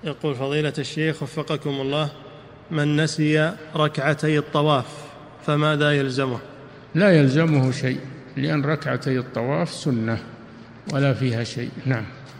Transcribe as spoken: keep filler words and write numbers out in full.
يقول فضيلة الشيخ وفقكم الله، من نسي ركعتي الطواف فماذا يلزمه؟ لا يلزمه شيء، لأن ركعتي الطواف سنة ولا فيها شيء. نعم.